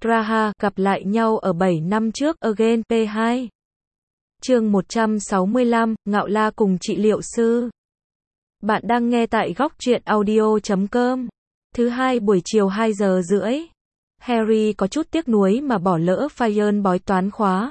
Raha gặp lại nhau ở 7 năm trước Again P2. Chương 165, Ngạo La cùng trị liệu sư. Bạn đang nghe tại góc truyện audio.com. Thứ hai buổi chiều 2 giờ rưỡi. Harry có chút tiếc nuối mà bỏ lỡ Fire bói toán khóa.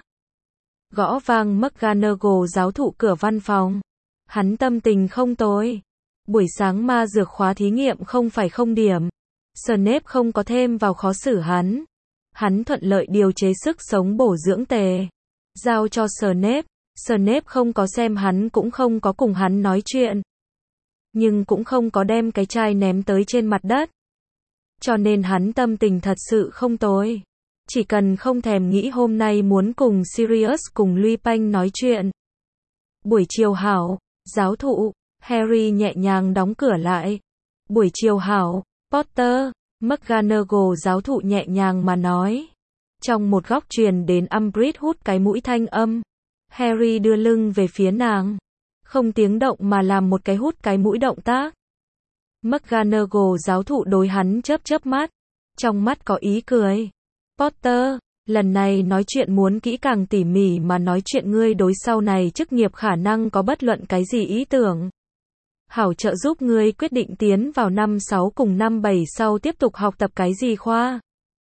Gõ vang McGonagall giáo thụ cửa văn phòng. Hắn tâm tình không tồi. Buổi sáng ma dược khóa thí nghiệm không phải không điểm. Snape không có thêm vào khó xử hắn. Hắn thuận lợi điều chế sức sống bổ dưỡng tề. Giao cho Snape. Snape không có xem hắn cũng không có cùng hắn nói chuyện. Nhưng cũng không có đem cái chai ném tới trên mặt đất. Cho nên hắn tâm tình thật sự không tồi. Chỉ cần không thèm nghĩ hôm nay muốn cùng Sirius cùng Lupin nói chuyện. Buổi chiều hảo, giáo thụ. Harry nhẹ nhàng đóng cửa lại. Buổi chiều hảo, Potter. McGonagall giáo thụ nhẹ nhàng mà nói. Trong một góc truyền đến Umbridge hút cái mũi thanh âm. Harry đưa lưng về phía nàng. Không tiếng động mà làm một cái hút cái mũi động tác. McGonagall giáo thụ đối hắn chớp chớp mắt. Trong mắt có ý cười. Potter, lần này nói chuyện muốn kỹ càng tỉ mỉ mà nói chuyện ngươi đối sau này chức nghiệp khả năng có bất luận cái gì ý tưởng. Hảo trợ giúp ngươi quyết định tiến vào năm 6 cùng năm 7 sau tiếp tục học tập cái gì khoa.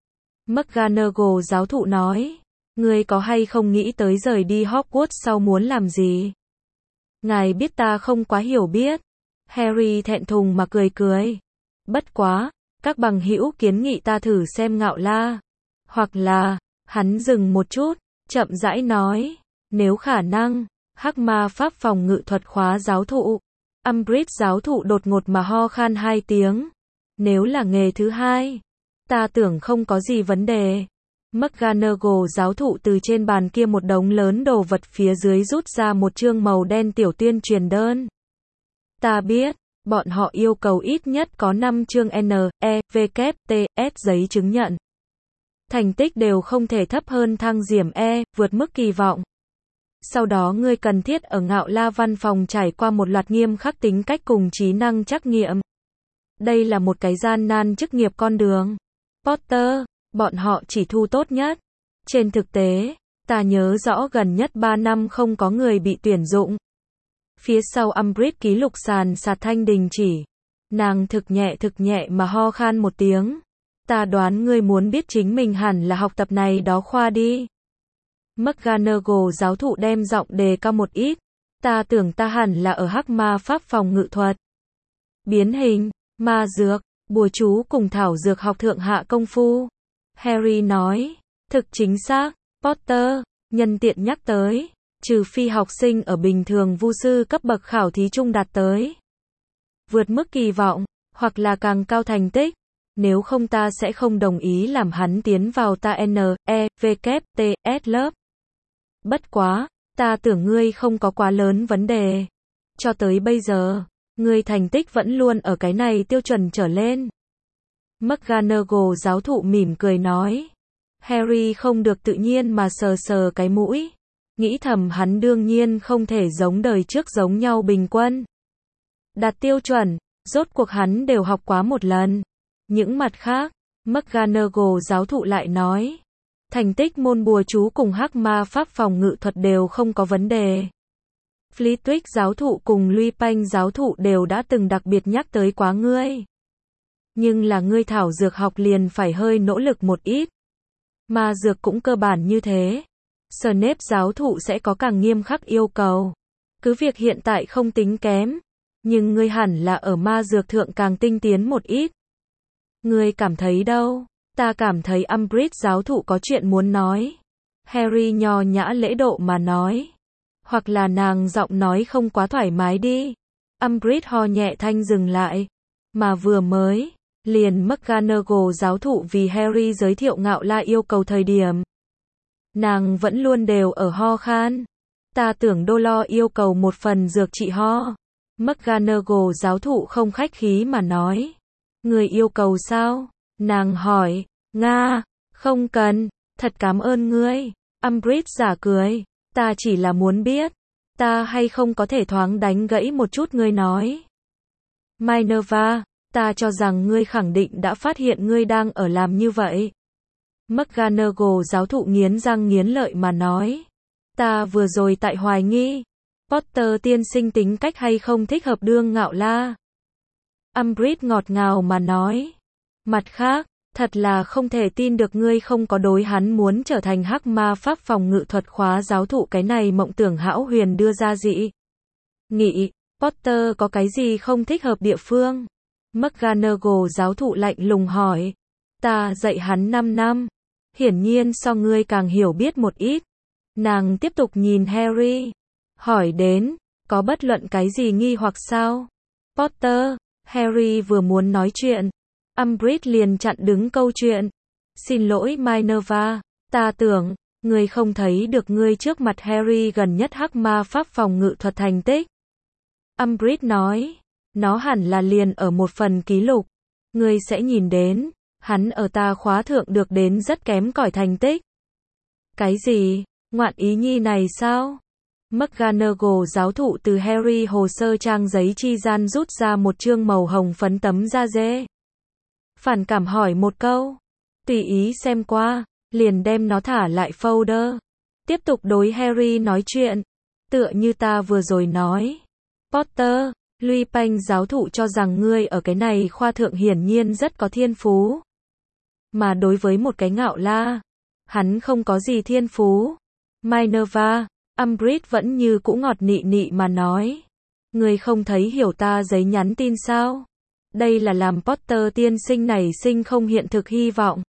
McGonagall giáo thụ nói. Ngươi có hay không nghĩ tới rời đi Hogwarts sau muốn làm gì? Ngài biết ta không quá hiểu biết. Harry thẹn thùng mà cười cười. Bất quá, các bằng hữu kiến nghị ta thử xem Ngạo La. Hoặc là, hắn dừng một chút, chậm rãi nói. Nếu khả năng, Hắc Ma pháp phòng ngự thuật khóa giáo thụ. Umbridge giáo thụ đột ngột mà ho khan 2 tiếng. Nếu là nghề thứ hai, ta tưởng không có gì vấn đề. McGonagall giáo thụ từ trên bàn kia một đống lớn đồ vật phía dưới rút ra một chương màu đen tiểu tuyên truyền đơn. Ta biết, bọn họ yêu cầu ít nhất có 5 chương N, E, V, K, T, S giấy chứng nhận. Thành tích đều không thể thấp hơn thang diểm E, vượt mức kỳ vọng. Sau đó ngươi cần thiết ở Ngạo La văn phòng trải qua một loạt nghiêm khắc tính cách cùng trí năng trắc nghiệm. Đây là một cái gian nan chức nghiệp con đường. Potter, bọn họ chỉ thu tốt nhất. Trên thực tế, ta nhớ rõ gần nhất 3 năm không có người bị tuyển dụng. Phía sau Umbridge ký lục sàn sạt thanh đình chỉ. Nàng thực nhẹ mà ho khan một tiếng. Ta đoán ngươi muốn biết chính mình hẳn là học tập này đó khoa đi. McGonagall giáo thụ đem giọng đề cao một ít. Ta tưởng ta hẳn là ở Hắc Ma pháp phòng ngự thuật. Biến hình, ma dược, bùa chú cùng thảo dược học thượng hạ công phu. Harry nói. Thực chính xác, Potter, nhân tiện nhắc tới. Trừ phi học sinh ở bình thường vu sư cấp bậc khảo thí trung đạt tới. Vượt mức kỳ vọng, hoặc là càng cao thành tích. Nếu không ta sẽ không đồng ý làm hắn tiến vào ta N, E, V, K, T, S lớp. Bất quá, ta tưởng ngươi không có quá lớn vấn đề. Cho tới bây giờ, ngươi thành tích vẫn luôn ở cái này tiêu chuẩn trở lên. McGonagall giáo thụ mỉm cười nói. Harry không được tự nhiên mà sờ sờ cái mũi. Nghĩ thầm hắn đương nhiên không thể giống đời trước giống nhau bình quân. Đạt tiêu chuẩn, rốt cuộc hắn đều học quá một lần. Những mặt khác, McGonagall giáo thụ lại nói. Thành tích môn bùa chú cùng Hắc Ma pháp phòng ngự thuật đều không có vấn đề. Flitwick giáo thụ cùng Lupin giáo thụ đều đã từng đặc biệt nhắc tới quá ngươi. Nhưng là ngươi thảo dược học liền phải hơi nỗ lực một ít. Ma dược cũng cơ bản như thế. Snape giáo thụ sẽ có càng nghiêm khắc yêu cầu. Cứ việc hiện tại không tính kém. Nhưng ngươi hẳn là ở ma dược thượng càng tinh tiến một ít. Ngươi cảm thấy đâu? Ta cảm thấy Umbridge giáo thụ có chuyện muốn nói. Harry nho nhã lễ độ mà nói. Hoặc là nàng giọng nói không quá thoải mái đi. Umbridge ho nhẹ thanh dừng lại. Mà vừa mới, liền McGonagall giáo thụ vì Harry giới thiệu Ngạo La yêu cầu thời điểm. Nàng vẫn luôn đều ở ho khan. Ta tưởng Đô yêu cầu một phần dược trị ho. McGonagall giáo thụ không khách khí mà nói. Người yêu cầu sao? Nàng hỏi. Nga, không cần, thật cảm ơn ngươi. Umbridge giả cười. Ta chỉ là muốn biết. Ta hay không có thể thoáng đánh gãy một chút ngươi nói. Minerva, ta cho rằng ngươi khẳng định đã phát hiện ngươi đang ở làm như vậy. McGonagall giáo thụ nghiến răng nghiến lợi mà nói. Ta vừa rồi tại hoài nghi. Potter tiên sinh tính cách hay không thích hợp đương ngạo la. Umbridge ngọt ngào mà nói. Mặt khác, thật là không thể tin được ngươi không có đối hắn muốn trở thành hắc ma pháp phòng ngự thuật khóa giáo thụ cái này mộng tưởng hão huyền đưa ra dị nghị. Potter có cái gì không thích hợp địa phương? McGonagall giáo thụ lạnh lùng hỏi. Ta dạy hắn 5 năm. Hiển nhiên so ngươi càng hiểu biết một ít. Nàng tiếp tục nhìn Harry. Hỏi đến, có bất luận cái gì nghi hoặc sao? Potter, Harry vừa muốn nói chuyện. Umbridge liền chặn đứng câu chuyện. Xin lỗi Minerva, ta tưởng, ngươi không thấy được ngươi trước mặt Harry gần nhất hắc ma pháp phòng ngự thuật thành tích. Umbridge nói, nó hẳn là liền ở một phần ký lục. Ngươi sẽ nhìn đến, hắn ở ta khóa thượng được đến rất kém cỏi thành tích. Cái gì? Ngoạn ý nhi này sao? McGonagall giáo thụ từ Harry hồ sơ trang giấy chi gian rút ra một chương màu hồng phấn tấm da dê. Phản cảm hỏi một câu. Tùy ý xem qua, liền đem nó thả lại folder. Tiếp tục đối Harry nói chuyện. Tựa như ta vừa rồi nói. Potter, Lupin giáo thụ cho rằng ngươi ở cái này khoa thượng hiển nhiên rất có thiên phú. Mà đối với một cái ngạo la, hắn không có gì thiên phú. Minerva, Umbridge vẫn như cũ ngọt nị nị mà nói. Ngươi không thấy hiểu ta giấy nhắn tin sao? Đây là làm Potter tiên sinh nảy sinh không hiện thực hy vọng.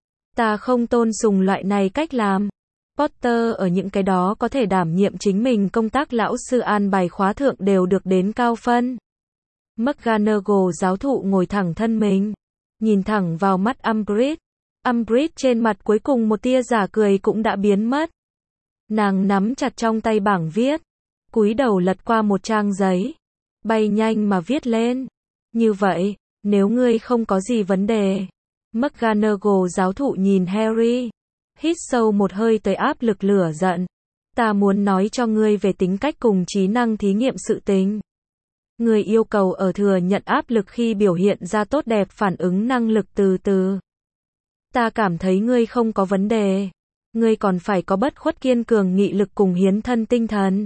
Ta không tôn sùng loại này cách làm. Potter ở những cái đó có thể đảm nhiệm chính mình công tác lão sư an bài khóa thượng đều được đến cao phân. McGonagall giáo thụ ngồi thẳng thân mình, nhìn thẳng vào mắt Umbridge. Umbridge trên mặt cuối cùng một tia giả cười cũng đã biến mất. Nàng nắm chặt trong tay bảng viết, cúi đầu lật qua một trang giấy, bay nhanh mà viết lên. Như vậy, nếu ngươi không có gì vấn đề. McGonagall giáo thụ nhìn Harry, hít sâu một hơi tới áp lực lửa giận. Ta muốn nói cho ngươi về tính cách cùng trí năng thí nghiệm sự tình. Ngươi yêu cầu ở thừa nhận áp lực khi biểu hiện ra tốt đẹp phản ứng năng lực từ từ. Ta cảm thấy ngươi không có vấn đề. Ngươi còn phải có bất khuất kiên cường nghị lực cùng hiến thân tinh thần.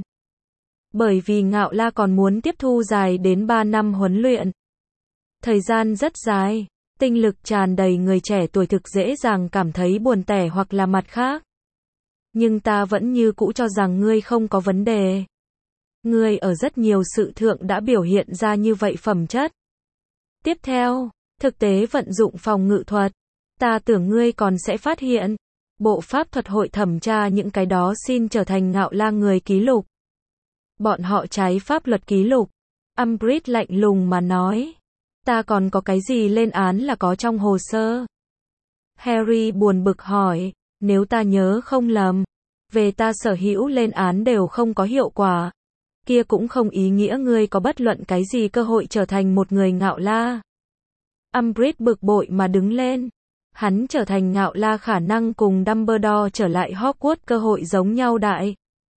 Bởi vì ngạo la còn muốn tiếp thu dài đến 3 năm huấn luyện. Thời gian rất dài, tinh lực tràn đầy người trẻ tuổi thực dễ dàng cảm thấy buồn tẻ hoặc là mặt khác. Nhưng ta vẫn như cũ cho rằng ngươi không có vấn đề. Ngươi ở rất nhiều sự thượng đã biểu hiện ra như vậy phẩm chất. Tiếp theo, thực tế vận dụng phòng ngự thuật. Ta tưởng ngươi còn sẽ phát hiện. Bộ pháp thuật hội thẩm tra những cái đó xin trở thành ngạo la người ký lục. Bọn họ trái pháp luật ký lục. Umbridge lạnh lùng mà nói. Ta còn có cái gì lên án là có trong hồ sơ? Harry buồn bực hỏi, nếu ta nhớ không lầm, về ta sở hữu lên án đều không có hiệu quả. Kia cũng không ý nghĩa ngươi có bất luận cái gì cơ hội trở thành một người ngạo la. Umbridge bực bội mà đứng lên. Hắn trở thành ngạo la khả năng cùng Dumbledore trở lại Hogwarts cơ hội giống nhau đại.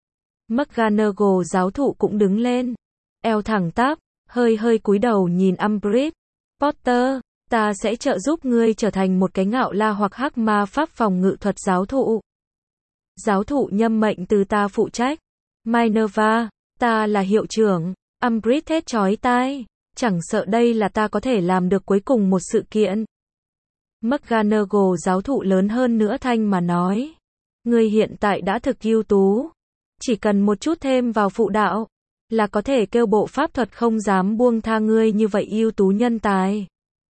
McGonagall giáo thụ cũng đứng lên. Eo thẳng tắp, hơi cúi đầu nhìn Umbridge. Potter, ta sẽ trợ giúp ngươi trở thành một cái ngạo la hoặc hắc ma pháp phòng ngự thuật giáo thụ. Giáo thụ nhâm mệnh từ ta phụ trách. Minerva, ta là hiệu trưởng. Umbridge thét chói tai. Chẳng sợ đây là ta có thể làm được cuối cùng một sự kiện. McGonagall giáo thụ lớn hơn nữa thanh mà nói. Ngươi hiện tại đã thực ưu tú. Chỉ cần một chút thêm vào phụ đạo, là có thể kêu bộ pháp thuật không dám buông tha ngươi như vậy ưu tú nhân tài.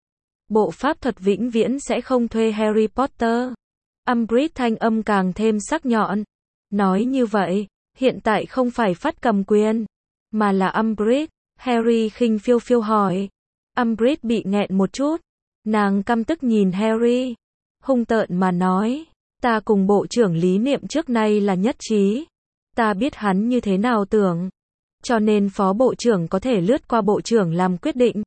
Bộ pháp thuật vĩnh viễn sẽ không thuê Harry Potter. Umbridge thanh âm càng thêm sắc nhọn. Nói như vậy, hiện tại không phải phát cầm quyền, mà là Umbridge. Harry khinh phiêu phiêu hỏi. Umbridge bị nghẹn một chút. Nàng căm tức nhìn Harry. Hung tợn mà nói. Ta cùng bộ trưởng lý niệm trước nay là nhất trí. Ta biết hắn như thế nào tưởng. Cho nên phó bộ trưởng có thể lướt qua bộ trưởng làm quyết định.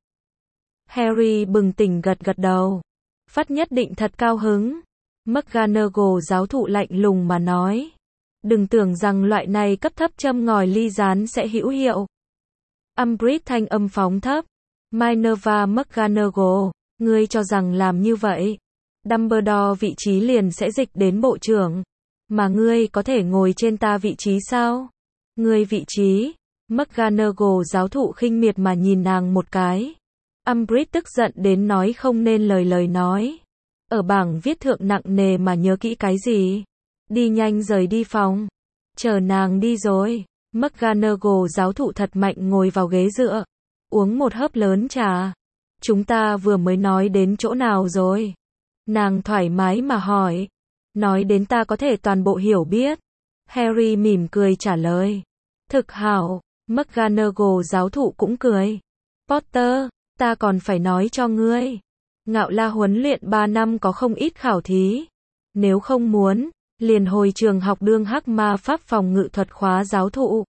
Harry bừng tỉnh gật đầu. Phát nhất định thật cao hứng. McGonagall giáo thụ lạnh lùng mà nói. Đừng tưởng rằng loại này cấp thấp châm ngòi ly gián sẽ hữu hiệu. Umbridge thanh âm phóng thấp. Minerva McGonagall, ngươi cho rằng làm như vậy Dumbledore vị trí liền sẽ dịch đến bộ trưởng. Mà ngươi có thể ngồi trên ta vị trí sao? Ngươi vị trí? McGonagall giáo thụ khinh miệt mà nhìn nàng một cái. Umbridge tức giận đến nói không nên lời nói. Ở bảng viết thượng nặng nề mà nhớ kỹ cái gì? Đi nhanh rời đi phòng. Chờ nàng đi rồi. McGonagall giáo thụ thật mạnh ngồi vào ghế dựa. Uống một hớp lớn trà. Chúng ta vừa mới nói đến chỗ nào rồi? Nàng thoải mái mà hỏi. Nói đến ta có thể toàn bộ hiểu biết. Harry mỉm cười trả lời. Thực hảo. McGonagall giáo thụ cũng cười. Potter, ta còn phải nói cho ngươi. Ngạo La huấn luyện 3 năm có không ít khảo thí. Nếu không muốn, liền hồi trường học đương hắc ma pháp phòng ngự thuật khóa giáo thụ.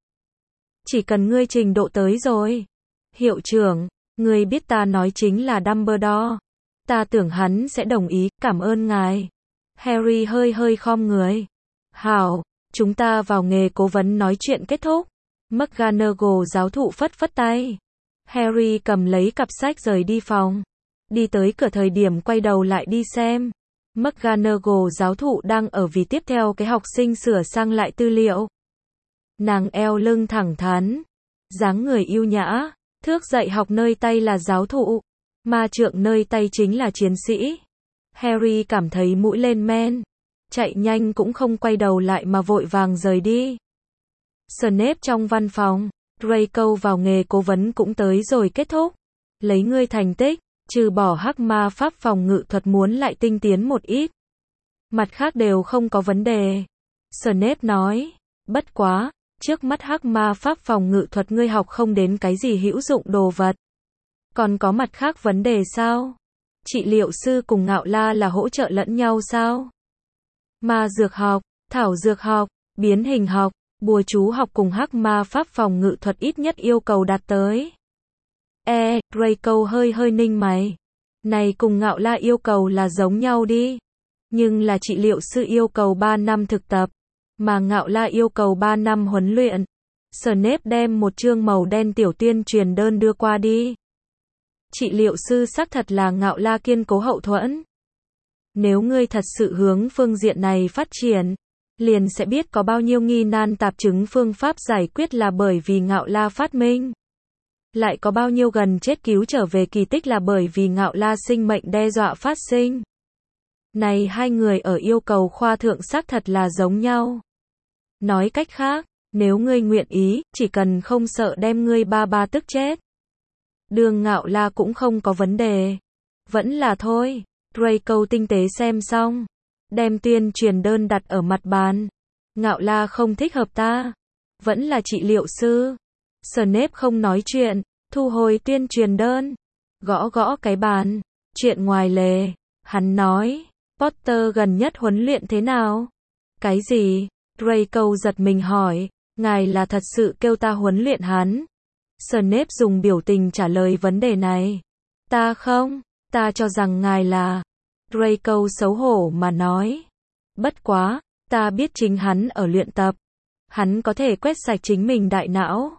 Chỉ cần ngươi trình độ tới rồi. Hiệu trưởng, ngươi biết ta nói chính là Dumbledore. Ta tưởng hắn sẽ đồng ý, cảm ơn ngài. Harry hơi khom người. Hảo, chúng ta vào nghề cố vấn nói chuyện kết thúc. McGonagall giáo thụ phất phất tay. Harry cầm lấy cặp sách rời đi phòng. Đi tới cửa thời điểm quay đầu lại đi xem. McGonagall giáo thụ đang ở vì tiếp theo cái học sinh sửa sang lại tư liệu. Nàng eo lưng thẳng thắn. Dáng người yêu nhã. Thước dạy học nơi tay là giáo thụ. Ma trượng nơi tay chính là chiến sĩ. Harry cảm thấy mũi lên men. Chạy nhanh cũng không quay đầu lại mà vội vàng rời đi. Snape trong văn phòng. Draco vào nghề cố vấn cũng tới rồi kết thúc. Lấy ngươi thành tích, trừ bỏ hắc ma pháp phòng ngự thuật muốn lại tinh tiến một ít. Mặt khác đều không có vấn đề. Snape nói. Bất quá, trước mắt hắc ma pháp phòng ngự thuật ngươi học không đến cái gì hữu dụng đồ vật. Còn có mặt khác vấn đề sao? Trị liệu sư cùng Ngạo La là hỗ trợ lẫn nhau sao? Ma dược học, thảo dược học, biến hình học, bùa chú học cùng hắc ma pháp phòng ngự thuật ít nhất yêu cầu đạt tới. Draco hơi ninh mày. Này cùng Ngạo La yêu cầu là giống nhau đi. Nhưng là trị liệu sư yêu cầu 3 năm thực tập. Mà Ngạo La yêu cầu 3 năm huấn luyện. Snape đem một chương màu đen tiểu tuyên truyền đơn đưa qua đi. Trị liệu sư xác thật là Ngạo La kiên cố hậu thuẫn. Nếu ngươi thật sự hướng phương diện này phát triển, liền sẽ biết có bao nhiêu nghi nan tạp chứng phương pháp giải quyết là bởi vì Ngạo La phát minh. Lại có bao nhiêu gần chết cứu trở về kỳ tích là bởi vì Ngạo La sinh mệnh đe dọa phát sinh. Này hai người ở yêu cầu khoa thượng xác thật là giống nhau. Nói cách khác, nếu ngươi nguyện ý, chỉ cần không sợ đem ngươi ba tức chết. Đường Ngạo La cũng không có vấn đề. Vẫn là thôi. Draco tinh tế xem xong. Đem tuyên truyền đơn đặt ở mặt bàn. Ngạo La không thích hợp ta. Vẫn là trị liệu sư. Snape không nói chuyện. Thu hồi tuyên truyền đơn. Gõ cái bàn. Chuyện ngoài lề. Hắn nói. Potter gần nhất huấn luyện thế nào? Cái gì? Draco giật mình hỏi. Ngài là thật sự kêu ta huấn luyện hắn? Snape dùng biểu tình trả lời vấn đề này. Ta không. Ta cho rằng ngài là. Draco xấu hổ mà nói. Bất quá, ta biết chính hắn ở luyện tập. Hắn có thể quét sạch chính mình đại não.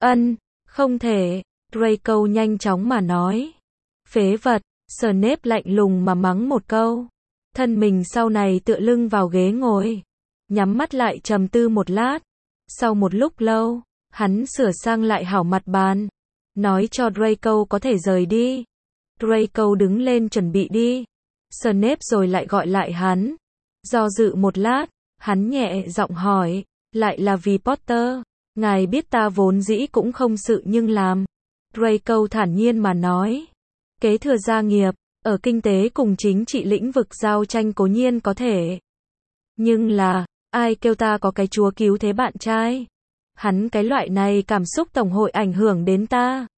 Không thể. Draco nhanh chóng mà nói. Phế vật. Snape lạnh lùng mà mắng một câu. Thân mình sau này tựa lưng vào ghế ngồi. Nhắm mắt lại trầm tư một lát. Sau một lúc lâu, hắn sửa sang lại hảo mặt bàn. Nói cho Draco có thể rời đi. Draco đứng lên chuẩn bị đi. Snape rồi lại gọi lại hắn. Do dự một lát, hắn nhẹ giọng hỏi. Lại là vì Potter. Ngài biết ta vốn dĩ cũng không sự nhưng làm. Draco thản nhiên mà nói. Kế thừa gia nghiệp, ở kinh tế cùng chính trị lĩnh vực giao tranh cố nhiên có thể. Nhưng là, ai kêu ta có cái chúa cứu thế bạn trai? Hắn cái loại này cảm xúc tổng hội ảnh hưởng đến ta.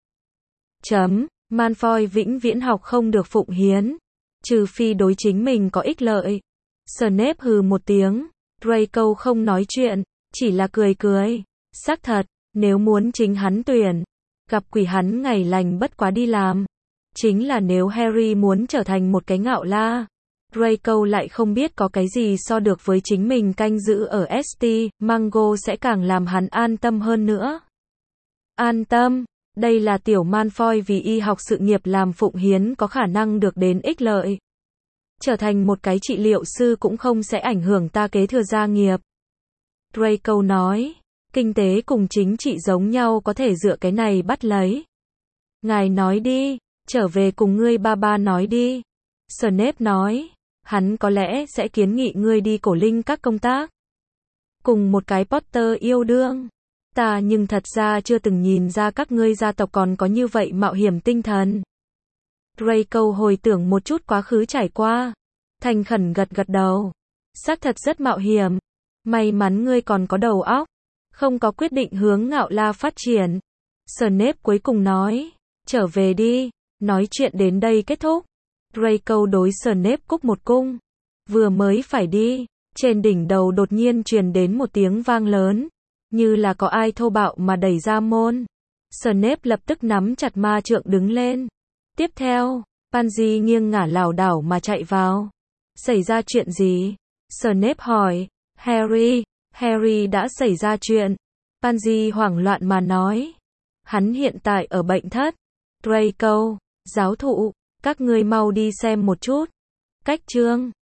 Malfoy vĩnh viễn học không được phụng hiến. Trừ phi đối chính mình có ích lợi. Snape hừ một tiếng. Draco không nói chuyện, chỉ là cười. Xác thật, nếu muốn chính hắn tuyển. Gặp quỷ hắn ngày lành bất quá đi làm. Chính là nếu Harry muốn trở thành một cái Ngạo La. Draco lại không biết có cái gì so được với chính mình canh giữ ở St. Mungo sẽ càng làm hắn an tâm hơn nữa. An tâm, đây là tiểu Malfoy vì y học sự nghiệp làm phụng hiến có khả năng được đến ích lợi. Trở thành một cái trị liệu sư cũng không sẽ ảnh hưởng ta kế thừa gia nghiệp. Draco nói, kinh tế cùng chính trị giống nhau có thể dựa cái này bắt lấy. Ngài nói đi, trở về cùng ngươi ba ba nói đi. Snape nói, hắn có lẽ sẽ kiến nghị ngươi đi cổ linh các công tác. Cùng một cái Potter yêu đương. Ta nhưng thật ra chưa từng nhìn ra các ngươi gia tộc còn có như vậy mạo hiểm tinh thần. Draco hồi tưởng một chút quá khứ trải qua. Thành khẩn gật gật đầu. Xác thật rất mạo hiểm. May mắn ngươi còn có đầu óc. Không có quyết định hướng Ngạo La phát triển. Snape cuối cùng nói. Trở về đi. Nói chuyện đến đây kết thúc. Draco đối Snape cúc một cung. Vừa mới phải đi. Trên đỉnh đầu đột nhiên truyền đến một tiếng vang lớn. Như là có ai thô bạo mà đẩy ra môn. Snape lập tức nắm chặt ma trượng đứng lên. Tiếp theo, Pansy nghiêng ngả lảo đảo mà chạy vào. Xảy ra chuyện gì? Snape hỏi. Harry đã xảy ra chuyện. Pansy hoảng loạn mà nói. Hắn hiện tại ở bệnh thất. Draco, giáo thụ, các ngươi mau đi xem một chút. Cách chương